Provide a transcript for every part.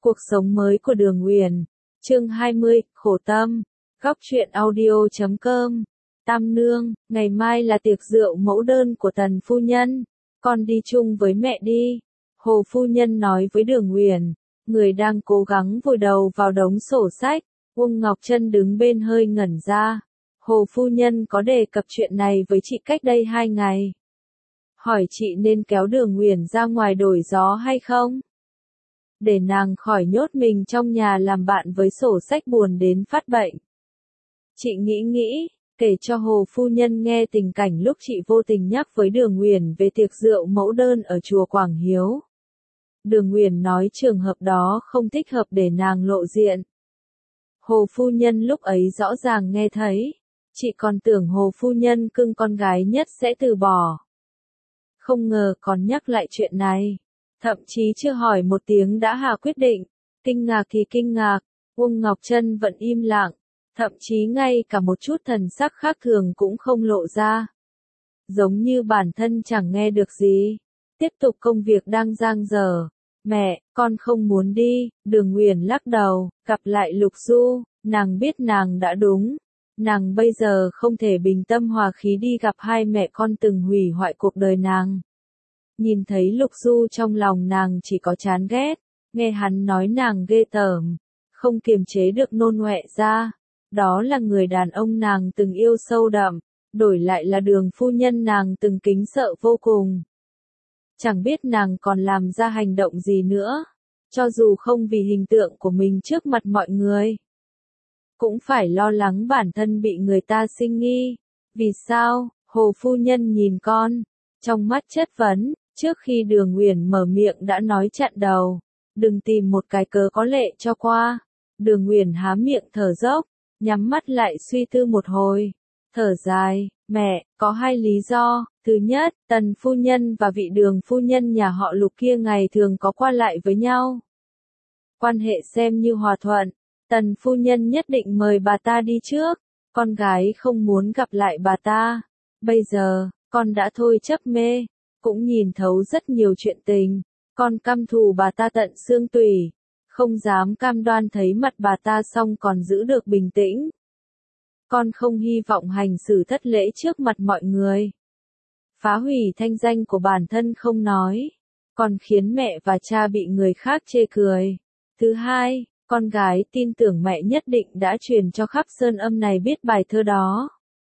Cuộc sống mới của Đường Uyển, chương 20, khổ tâm, góc truyện audio.com. Tam nương, ngày mai là tiệc rượu mẫu đơn của Tần phu nhân, con đi chung với mẹ đi. Hồ phu nhân nói với Đường Uyển, người đang cố gắng vùi đầu vào đống sổ sách. Uông Ngọc Trân đứng bên hơi ngẩn ra. Hồ phu nhân có đề cập chuyện này với chị cách đây 2 ngày. Hỏi chị nên kéo Đường Uyển ra ngoài đổi gió hay không? Để nàng khỏi nhốt mình trong nhà làm bạn với sổ sách buồn đến phát bệnh. Chị nghĩ, kể cho Hồ phu nhân nghe tình cảnh lúc chị vô tình nhắc với Đường Uyển về tiệc rượu mẫu đơn ở chùa Quảng Hiếu. Đường Uyển nói trường hợp đó không thích hợp để nàng lộ diện. Hồ phu nhân lúc ấy rõ ràng nghe thấy, chị còn tưởng Hồ phu nhân cưng con gái nhất sẽ từ bỏ. Không ngờ còn nhắc lại chuyện này. Thậm chí chưa hỏi một tiếng đã hạ quyết định. Kinh ngạc thì kinh ngạc, Uông Ngọc Trân vẫn im lặng, thậm chí ngay cả một chút thần sắc khác thường cũng không lộ ra. Giống như bản thân chẳng nghe được gì. Tiếp tục công việc đang dang dở. Mẹ, con không muốn đi. Đường Uyển lắc đầu, gặp lại Lục Du, nàng biết nàng đã đúng. Nàng bây giờ không thể bình tâm hòa khí đi gặp hai mẹ con từng hủy hoại cuộc đời nàng. Nhìn thấy Lục Du trong lòng nàng chỉ có chán ghét, nghe hắn nói nàng ghê tởm, không kiềm chế được nôn ọe ra. Đó là người đàn ông nàng từng yêu sâu đậm, đổi lại là Đường phu nhân nàng từng kính sợ vô cùng. Chẳng biết nàng còn làm ra hành động gì nữa, cho dù không vì hình tượng của mình trước mặt mọi người. Cũng phải lo lắng bản thân bị người ta sinh nghi. Vì sao? Hồ phu nhân nhìn con, trong mắt chất vấn. Trước khi Đường Uyển mở miệng đã nói chặn đầu, đừng tìm một cái cớ có lệ cho qua. Đường Uyển há miệng thở dốc, nhắm mắt lại suy tư một hồi, thở dài, mẹ, có 2 lý do. Thứ nhất, Tần phu nhân và vị Đường phu nhân nhà họ Lục kia ngày thường có qua lại với nhau. Quan hệ xem như hòa thuận, Tần phu nhân nhất định mời bà ta đi trước, con gái không muốn gặp lại bà ta. Bây giờ, con đã thôi chấp mê. Cũng nhìn thấu rất nhiều chuyện tình, con căm thù bà ta tận xương tủy, không dám cam đoan thấy mặt bà ta xong còn giữ được bình tĩnh. Con không hy vọng hành xử thất lễ trước mặt mọi người. Phá hủy thanh danh của bản thân không nói, còn khiến mẹ và cha bị người khác chê cười. Thứ hai, con gái tin tưởng mẹ nhất định đã truyền cho khắp Sơn Âm này biết bài thơ đó.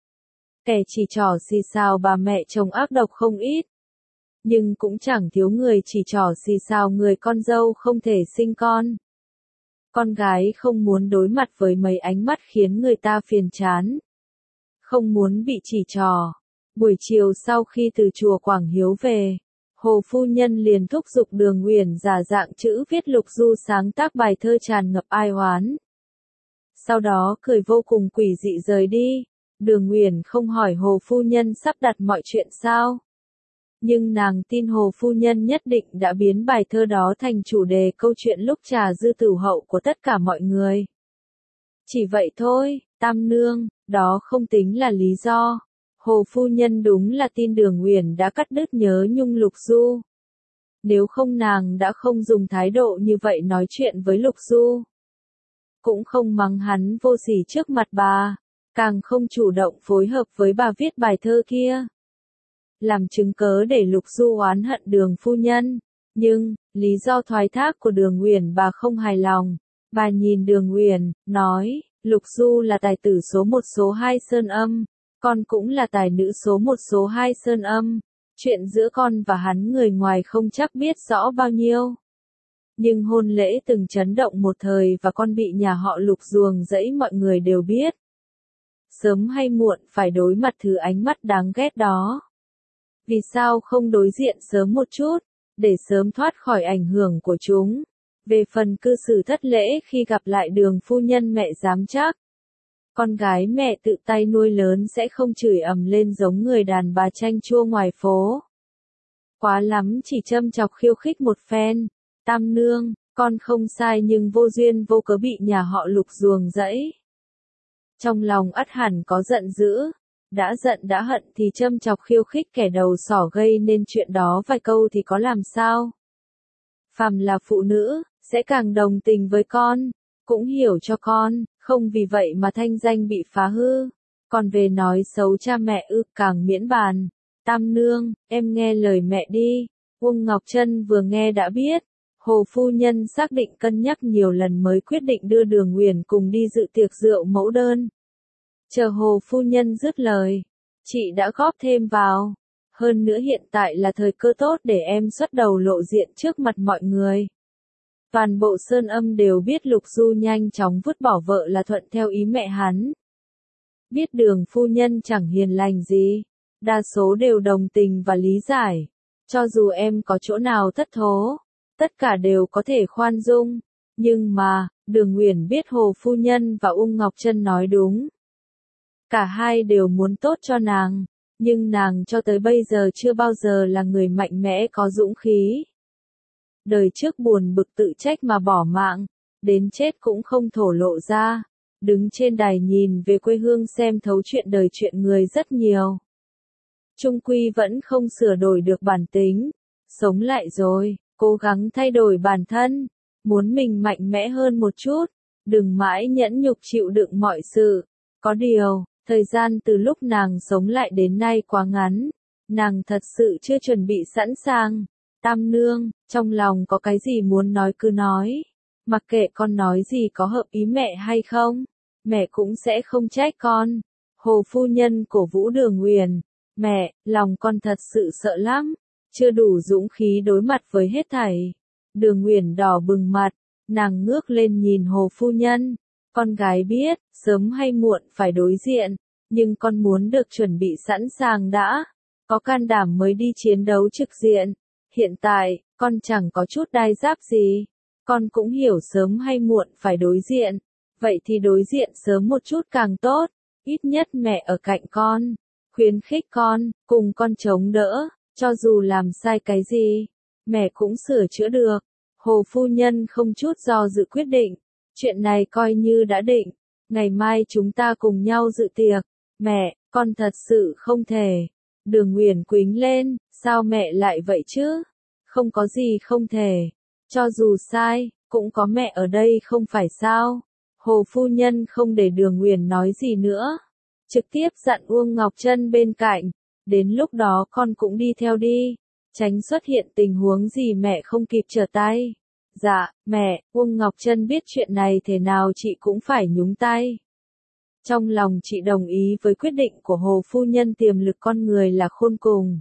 Kẻ chỉ trỏ xì xào bà mẹ chồng ác độc không ít. Nhưng cũng chẳng thiếu người chỉ trỏ xì xào người con dâu không thể sinh con. Con gái không muốn đối mặt với mấy ánh mắt khiến người ta phiền chán. Không muốn bị chỉ trỏ. Buổi chiều sau khi từ chùa Quảng Hiếu về, Hồ phu nhân liền thúc giục Đường Uyển giả dạng chữ viết Lục Du sáng tác bài thơ tràn ngập ai oán. Sau đó cười vô cùng quỷ dị rời đi. Đường Uyển không hỏi Hồ phu nhân sắp đặt mọi chuyện sao. Nhưng nàng tin Hồ phu nhân nhất định đã biến bài thơ đó thành chủ đề câu chuyện lúc trà dư tử hậu của tất cả mọi người. Chỉ vậy thôi, Tam nương, đó không tính là lý do. Hồ phu nhân đúng là tin Đường Uyển đã cắt đứt nhớ nhung Lục Du. Nếu không nàng đã không dùng thái độ như vậy nói chuyện với Lục Du. Cũng không mắng hắn vô sỉ trước mặt bà, càng không chủ động phối hợp với bà viết bài thơ kia. Làm chứng cớ để Lục Du oán hận Đường phu nhân. Nhưng, lý do thoái thác của Đường Uyển bà không hài lòng. Bà nhìn Đường Uyển, nói, Lục Du là tài tử số 1 số 2 Sơn Âm, con cũng là tài nữ số 1 số 2 Sơn Âm. Chuyện giữa con và hắn người ngoài không chắc biết rõ bao nhiêu. Nhưng hôn lễ từng chấn động một thời và con bị nhà họ Lục ruồng rẫy mọi người đều biết. Sớm hay muộn phải đối mặt thứ ánh mắt đáng ghét đó. Vì sao không đối diện sớm một chút, để sớm thoát khỏi ảnh hưởng của chúng. Về phần cư xử thất lễ khi gặp lại Đường phu nhân mẹ dám chắc. Con gái mẹ tự tay nuôi lớn sẽ không chửi ầm lên giống người đàn bà chanh chua ngoài phố. Quá lắm chỉ châm chọc khiêu khích một phen. Tam nương, con không sai nhưng vô duyên vô cớ bị nhà họ Lục ruồng rẫy. Trong lòng ắt hẳn có giận dữ. Đã giận đã hận thì châm chọc khiêu khích kẻ đầu sỏ gây nên chuyện đó vài câu thì có làm sao. Phàm là phụ nữ, sẽ càng đồng tình với con, cũng hiểu cho con, không vì vậy mà thanh danh bị phá hư. Còn về nói xấu cha mẹ càng miễn bàn. Tam nương, em nghe lời mẹ đi. Uông Ngọc Trân vừa nghe đã biết. Hồ phu nhân xác định cân nhắc nhiều lần mới quyết định đưa Đường Uyển cùng đi dự tiệc rượu mẫu đơn. Chờ Hồ phu nhân dứt lời, chị đã góp thêm vào. Hơn nữa hiện tại là thời cơ tốt để em xuất đầu lộ diện trước mặt mọi người. Toàn bộ Sơn Âm đều biết Lục Du nhanh chóng vứt bỏ vợ là thuận theo ý mẹ hắn. Biết Đường phu nhân chẳng hiền lành gì, đa số đều đồng tình và lý giải. Cho dù em có chỗ nào thất thố, tất cả đều có thể khoan dung. Nhưng mà, Đường Uyển biết Hồ phu nhân và Uông Ngọc Trân nói đúng. Cả hai đều muốn tốt cho nàng, nhưng nàng cho tới bây giờ chưa bao giờ là người mạnh mẽ có dũng khí. Đời trước buồn bực tự trách mà bỏ mạng, đến chết cũng không thổ lộ ra. Đứng trên đài nhìn về quê hương xem thấu chuyện đời chuyện người rất nhiều. Trung quy vẫn không sửa đổi được bản tính. Sống lại rồi, cố gắng thay đổi bản thân. Muốn mình mạnh mẽ hơn một chút. Đừng mãi nhẫn nhục chịu đựng mọi sự. Có điều, thời gian từ lúc nàng sống lại đến nay quá ngắn. Nàng thật sự chưa chuẩn bị sẵn sàng. Tam nương, trong lòng có cái gì muốn nói cứ nói. Mặc kệ con nói gì có hợp ý mẹ hay không, mẹ cũng sẽ không trách con. Hồ phu nhân cổ vũ Đường Uyển. Mẹ, lòng con thật sự sợ lắm, chưa đủ dũng khí đối mặt với hết thảy. Đường Uyển đỏ bừng mặt, nàng ngước lên nhìn Hồ phu nhân. Con gái biết, sớm hay muộn phải đối diện, nhưng con muốn được chuẩn bị sẵn sàng đã, có can đảm mới đi chiến đấu trực diện. Hiện tại, con chẳng có chút đai giáp gì, con cũng hiểu sớm hay muộn phải đối diện, vậy thì đối diện sớm một chút càng tốt, ít nhất mẹ ở cạnh con, khuyến khích con, cùng con chống đỡ, cho dù làm sai cái gì, mẹ cũng sửa chữa được. Hồ phu nhân không chút do dự quyết định, chuyện này coi như đã định, ngày mai chúng ta cùng nhau dự tiệc. Mẹ, con thật sự không thể. Đường Uyển quính lên, sao mẹ lại vậy chứ? Không có gì không thể. Cho dù sai, cũng có mẹ ở đây không phải sao? Hồ phu nhân không để Đường Uyển nói gì nữa. Trực tiếp dặn Uông Ngọc Trân bên cạnh. Đến lúc đó con cũng đi theo đi. Tránh xuất hiện tình huống gì mẹ không kịp trở tay. Dạ, mẹ, Uông Ngọc Trân biết chuyện này thế nào chị cũng phải nhúng tay. Trong lòng chị đồng ý với quyết định của Hồ phu nhân, tiềm lực con người là khôn cùng.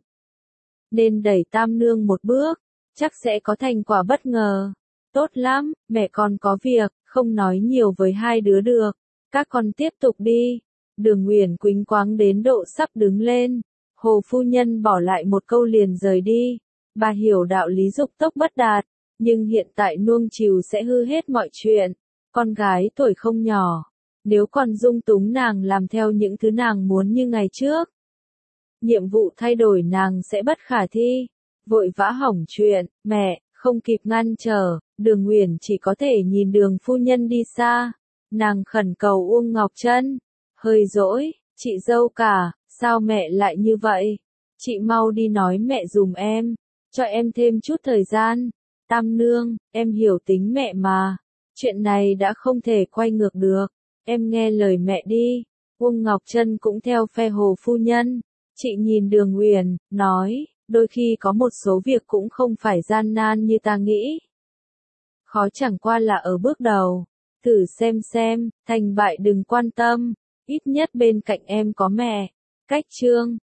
Nên đẩy Tam nương một bước, chắc sẽ có thành quả bất ngờ. Tốt lắm, mẹ con có việc, không nói nhiều với hai đứa được. Các con tiếp tục đi. Đường Uyển quýnh quáng đến độ sắp đứng lên. Hồ phu nhân bỏ lại một câu liền rời đi. Bà hiểu đạo lý dục tốc bất đạt, nhưng hiện tại nuông chiều sẽ hư hết mọi chuyện. Con gái tuổi không nhỏ, nếu còn dung túng nàng làm theo những thứ nàng muốn như ngày trước, nhiệm vụ thay đổi nàng sẽ bất khả thi. Vội vã hỏng chuyện, mẹ, không kịp ngăn trở, Đường Uyển chỉ có thể nhìn Đường phu nhân đi xa. Nàng khẩn cầu Uông Ngọc Trân, hơi dỗi, chị dâu cả, sao mẹ lại như vậy? Chị mau đi nói mẹ dùm em, cho em thêm chút thời gian. Tam nương, em hiểu tính mẹ mà, chuyện này đã không thể quay ngược được, em nghe lời mẹ đi. Uông Ngọc Trân cũng theo phe Hồ phu nhân. Chị nhìn Đường Uyển, nói, đôi khi có một số việc cũng không phải gian nan như ta nghĩ. Khó chẳng qua là ở bước đầu. Thử xem, thành bại đừng quan tâm, ít nhất bên cạnh em có mẹ. Cách chương